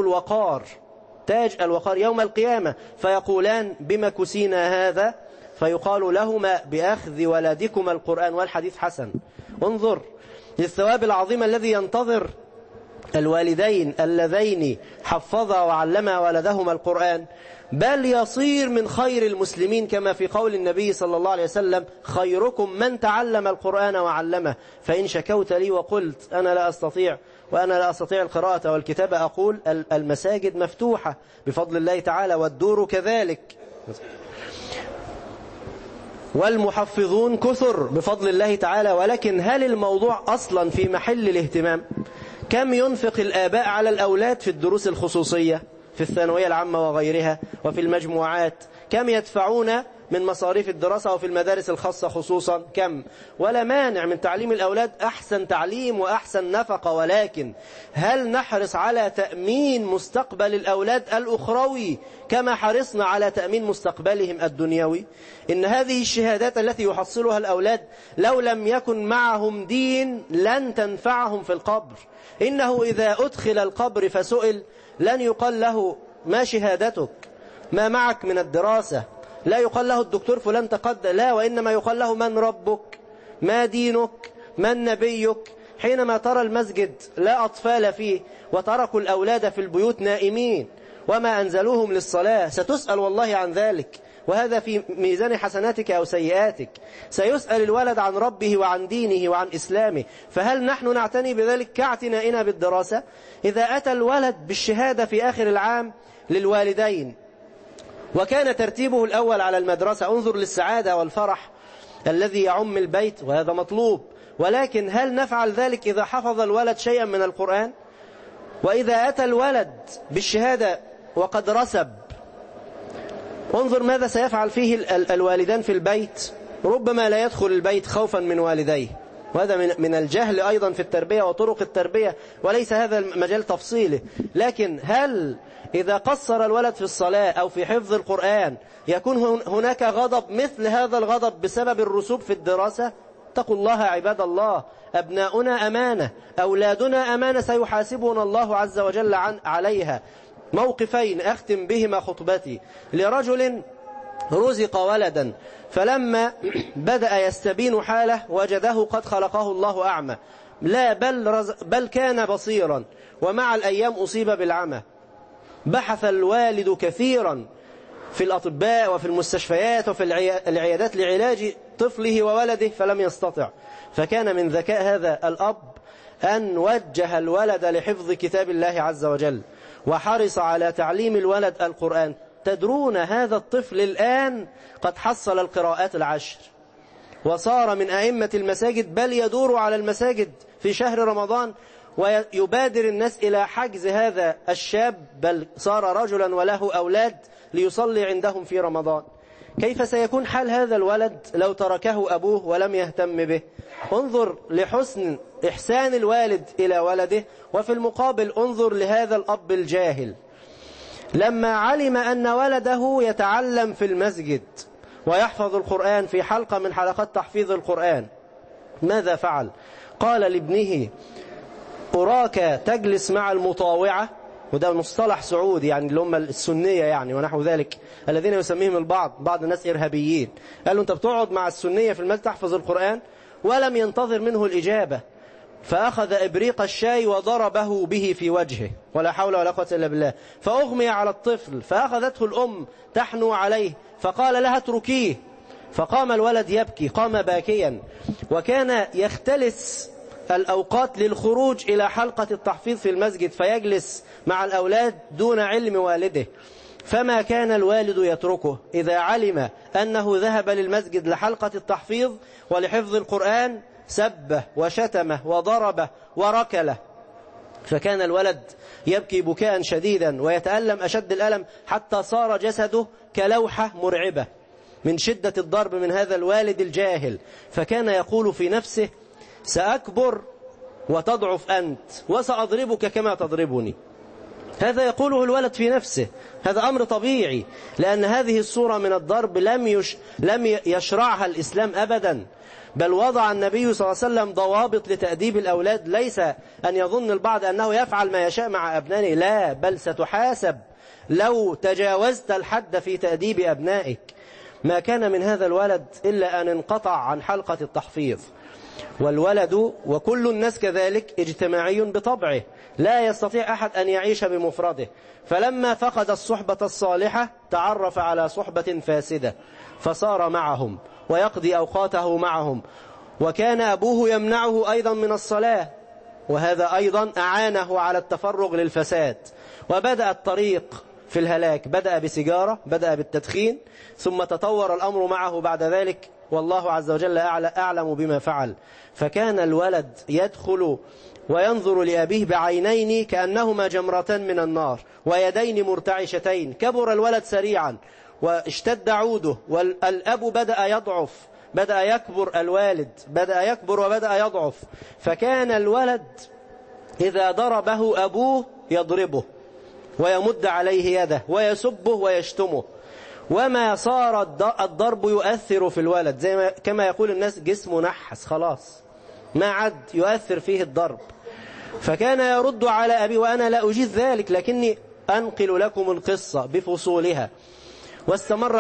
الوقار يوم القيامة، فيقولان بما كسينا هذا؟ فيقال لهما بأخذ ولدكما القرآن، والحديث حسن. انظر للثواب العظيم الذي ينتظر الوالدين اللذين حفظا وعلما ولدهما القرآن، بل يصير من خير المسلمين كما في قول النبي صلى الله عليه وسلم خيركم من تعلم القرآن وعلمه. فإن شكوت لي وقلت أنا لا أستطيع القراءة والكتابة، أقول المساجد مفتوحة بفضل الله تعالى، والدور كذلك، والمحفظون كثر بفضل الله تعالى. ولكن هل الموضوع أصلا في محل الاهتمام؟ كم ينفق الآباء على الأولاد في الدروس الخصوصية في الثانوية العامة وغيرها وفي المجموعات؟ كم يدفعون من مصاريف الدراسة وفي المدارس الخاصة خصوصا؟ كم؟ ولا مانع من تعليم الأولاد أحسن تعليم وأحسن نفقة، ولكن هل نحرص على تأمين مستقبل الأولاد الأخروي كما حرصنا على تأمين مستقبلهم الدنيوي؟ إن هذه الشهادات التي يحصلها الأولاد لو لم يكن معهم دين لن تنفعهم في القبر. إنه إذا أدخل القبر فسئل لن يقال له ما شهادتك، ما معك من الدراسة، لا يقال له الدكتور فلان تقدم، لا، وإنما يقال له من ربك، ما دينك، من نبيك. حينما ترى المسجد لا أطفال فيه وتركوا الأولاد في البيوت نائمين وما أنزلوهم للصلاة، ستسأل والله عن ذلك، وهذا في ميزان حسناتك أو سيئاتك. سيسأل الولد عن ربه وعن دينه وعن إسلامه. فهل نحن نعتني بذلك كاعتنائنا بالدراسة؟ إذا أتى الولد بالشهادة في آخر العام للوالدين وكان ترتيبه الأول على المدرسة، انظر للسعادة والفرح الذي يعم البيت، وهذا مطلوب. ولكن هل نفعل ذلك إذا حفظ الولد شيئا من القرآن؟ وإذا أتى الولد بالشهادة وقد رسب، انظر ماذا سيفعل فيه الوالدان في البيت. ربما لا يدخل البيت خوفا من والديه، وهذا من الجهل أيضا في التربية وطرق التربية، وليس هذا المجال تفصيله. لكن هل إذا قصر الولد في الصلاة أو في حفظ القرآن يكون هناك غضب مثل هذا الغضب بسبب الرسوب في الدراسة؟ اتقوا الله عباد الله، أبناؤنا أمانة، أولادنا أمانة سيحاسبنا الله عز وجل عليها. موقفين أختم بهما خطبتي. لرجل رزق ولدا، فلما بدأ يستبين حاله وجده قد خلقه الله أعمى، لا بل كان بصيرا، ومع الأيام أصيب بالعمى. بحث الوالد كثيرا في الأطباء وفي المستشفيات وفي العيادات لعلاج طفله وولده فلم يستطع. فكان من ذكاء هذا الأب أن وجه الولد لحفظ كتاب الله عز وجل، وحرص على تعليم الولد القرآن. تدرون هذا الطفل الآن قد حصل القراءات 10 وصار من أئمة المساجد، بل يدور على المساجد في شهر رمضان ويبادر الناس إلى حجز هذا الشاب، بل صار رجلا وله أولاد ليصلي عندهم في رمضان. كيف سيكون حال هذا الولد لو تركه أبوه ولم يهتم به؟ انظر لحسن إحسان الوالد إلى ولده، وفي المقابل انظر لهذا الأب الجاهل. لما علم أن ولده يتعلم في المسجد ويحفظ القرآن في حلقة من حلقات تحفيظ القرآن، ماذا فعل؟ قال لابنه: أراك تجلس مع المطاوعة، وده مصطلح سعودي يعني اللي هم السنية يعني ونحو ذلك، الذين يسميهم بعض الناس إرهابيين. قالوا أنت بتقعد مع السنية في المسجد تحفظ القرآن، ولم ينتظر منه الإجابة، فأخذ إبريق الشاي وضربه به في وجهه، ولا حول ولا قوة إلا بالله، فأغمي على الطفل، فأخذته الأم تحنو عليه، فقال لها اتركيه، فقام الولد يبكي، قام باكيا، وكان يختلس الأوقات للخروج إلى حلقة التحفيظ في المسجد فيجلس مع الأولاد دون علم والده. فما كان الوالد يتركه إذا علم أنه ذهب للمسجد لحلقة التحفيظ ولحفظ القرآن، سبه وشتمه وضربه وركله. فكان الولد يبكي بكاء شديدا ويتألم أشد الألم، حتى صار جسده كلوحة مرعبة من شدة الضرب من هذا الوالد الجاهل. فكان يقول في نفسه: سأكبر وتضعف أنت، وسأضربك كما تضربني. هذا يقوله الولد في نفسه، هذا أمر طبيعي، لأن هذه الصورة من الضرب لم يشرعها الإسلام أبدا، بل وضع النبي صلى الله عليه وسلم ضوابط لتأديب الأولاد. ليس أن يظن البعض أنه يفعل ما يشاء مع أبنائه، لا، بل ستحاسب لو تجاوزت الحد في تأديب أبنائك. ما كان من هذا الولد إلا أن انقطع عن حلقة التحفيظ. والولد وكل الناس كذلك اجتماعي بطبعه، لا يستطيع أحد أن يعيش بمفرده. فلما فقد الصحبة الصالحة تعرف على صحبة فاسدة، فصار معهم ويقضي أوقاته معهم. وكان أبوه يمنعه أيضا من الصلاة، وهذا أيضا أعانه على التفرغ للفساد. وبدأ الطريق في الهلاك، بدأ بسيجارة، بدأ بالتدخين، ثم تطور الأمر معه بعد ذلك، والله عز وجل أعلم بما فعل. فكان الولد يدخل وينظر لأبيه بعينين كأنهما جمرتان من النار ويدين مرتعشتين. كبر الولد سريعا واشتد عوده، والأب بدأ يضعف، بدأ يكبر الوالد، بدأ يكبر وبدأ يضعف. فكان الولد إذا ضربه أبوه يضربه ويمد عليه يده ويسبه ويشتمه، وما صار الضرب يؤثر في الولد، كما يقول الناس جسمه نحس خلاص، ما عاد يؤثر فيه الضرب. فكان يرد على أبي، وأنا لا أجيز ذلك لكني أنقل لكم القصة بفصولها. واستمر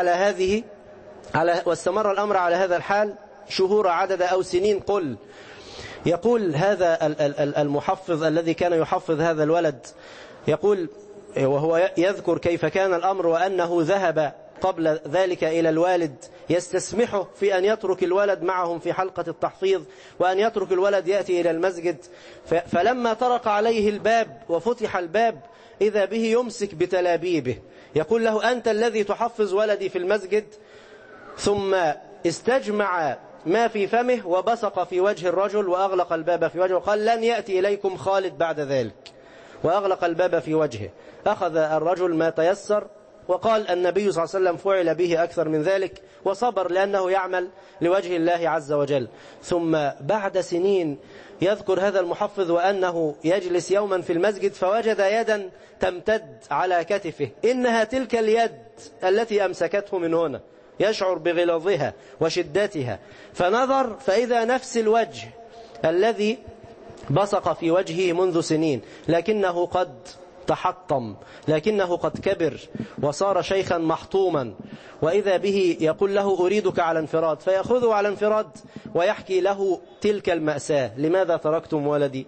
الأمر على هذا الحال شهور عدد أو سنين قل. يقول هذا المحفظ الذي كان يحفظ هذا الولد، يقول وهو يذكر كيف كان الأمر، وأنه ذهب قبل ذلك إلى الوالد يستسمحه في أن يترك الولد معهم في حلقة التحفيظ، وأن يترك الولد يأتي إلى المسجد. فلما طرق عليه الباب وفتح الباب إذا به يمسك بتلابيبه، يقول له: أنت الذي تحفظ ولدي في المسجد؟ ثم استجمع ما في فمه وبصق في وجه الرجل وأغلق الباب في وجهه، وقال: لن يأتي إليكم خالد بعد ذلك، وأغلق الباب في وجهه. أخذ الرجل ما تيسر وقال النبي صلى الله عليه وسلم فعل به أكثر من ذلك، وصبر لأنه يعمل لوجه الله عز وجل. ثم بعد سنين يذكر هذا المحفظ وأنه يجلس يوما في المسجد فوجد يدا تمتد على كتفه، إنها تلك اليد التي أمسكته من هنا، يشعر بغلاظها وشدتها، فنظر فإذا نفس الوجه الذي بصق في وجهه منذ سنين، لكنه قد تحطم، لكنه قد كبر وصار شيخا محطوما، وإذا به يقول له أريدك على انفراد، فيأخذه على انفراد ويحكي له تلك المأساة: لماذا تركتم ولدي؟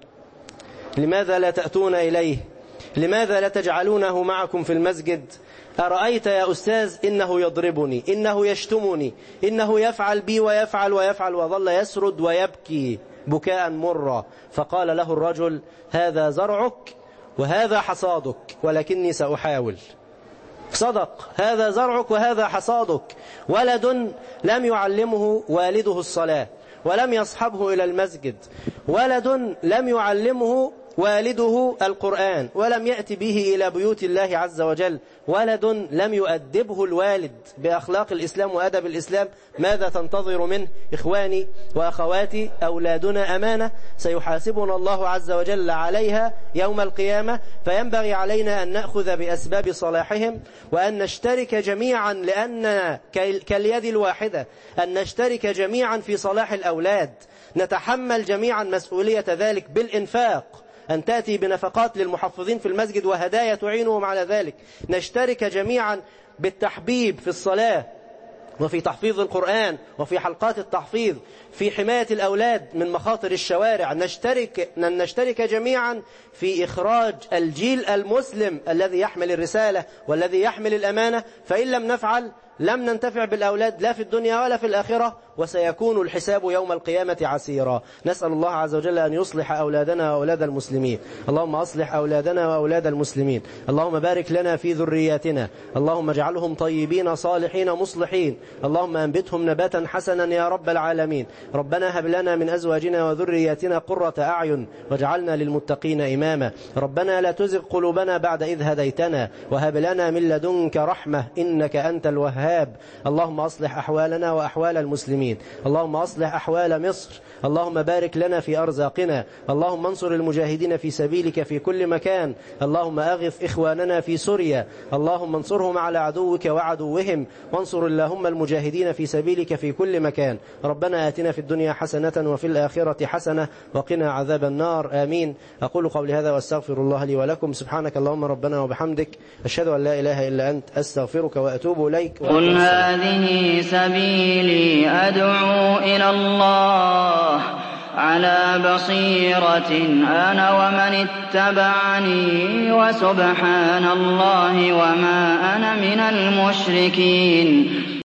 لماذا لا تأتون إليه؟ لماذا لا تجعلونه معكم في المسجد؟ أرأيت يا أستاذ إنه يضربني، إنه يشتمني، إنه يفعل بي ويفعل ويفعل، وظل يسرد ويبكي بكاء مرا. فقال له الرجل: هذا زرعك وهذا حصادك، ولكني سأحاول. صدق، هذا زرعك وهذا حصادك. ولد لم يعلمه والده الصلاة ولم يصحبه إلى المسجد، ولد لم يعلمه والده القرآن ولم يأتي به إلى بيوت الله عز وجل، ولد لم يؤدبه الوالد بأخلاق الإسلام وأدب الإسلام، ماذا تنتظر منه؟ إخواني وأخواتي، أولادنا أمانة سيحاسبنا الله عز وجل عليها يوم القيامة، فينبغي علينا أن نأخذ بأسباب صلاحهم وأن نشترك جميعا، لأننا كاليد الواحدة، أن نشترك جميعا في صلاح الأولاد، نتحمل جميعا مسؤولية ذلك بالإنفاق، أن تأتي بنفقات للمحفظين في المسجد وهدايا تعينهم على ذلك، نشترك جميعا بالتحبيب في الصلاة وفي تحفيظ القرآن وفي حلقات التحفيظ، في حماية الأولاد من مخاطر الشوارع، نشترك جميعا في إخراج الجيل المسلم الذي يحمل الرسالة والذي يحمل الأمانة، فإن لم نفعل لم ننتفع بالأولاد لا في الدنيا ولا في الآخرة، وسيكون الحساب يوم القيامة عسيرا. نسأل الله عز وجل أن يصلح أولادنا وأولاد المسلمين. اللهم أصلح أولادنا وأولاد المسلمين. اللهم بارك لنا في ذرياتنا، اللهم اجعلهم طيبين صالحين مصلحين، اللهم أنبتهم نباتا حسنا يا رب العالمين. ربنا هب لنا من أزواجنا وذرياتنا قرة أعين واجعلنا للمتقين إماما. ربنا لا تزغ قلوبنا بعد إذ هديتنا وهب لنا من لدنك رحمة إنك أنت الوهاب. اللهم أصلح أحوالنا وأحوال المسلمين، اللهم أصلح أحوال مصر، اللهم بارك لنا في أرزاقنا، اللهم انصر المجاهدين في سبيلك في كل مكان، اللهم أغث إخواننا في سوريا، اللهم انصرهم على عدوك وعدوهم، وانصر اللهم المجاهدين في سبيلك في كل مكان. ربنا آتنا في الدنيا حسنة وفي الآخرة حسنة وقنا عذاب النار، آمين. أقول قولي هذا واستغفر الله لي ولكم. سبحانك اللهم ربنا وبحمدك، أشهد أن لا إله إلا أنت، أستغفرك وأتوب إليك. قل هذه سبيلي أدعو إلى الله على بصيرة أنا ومن اتبعني، وسبحان الله وما أنا من المشركين.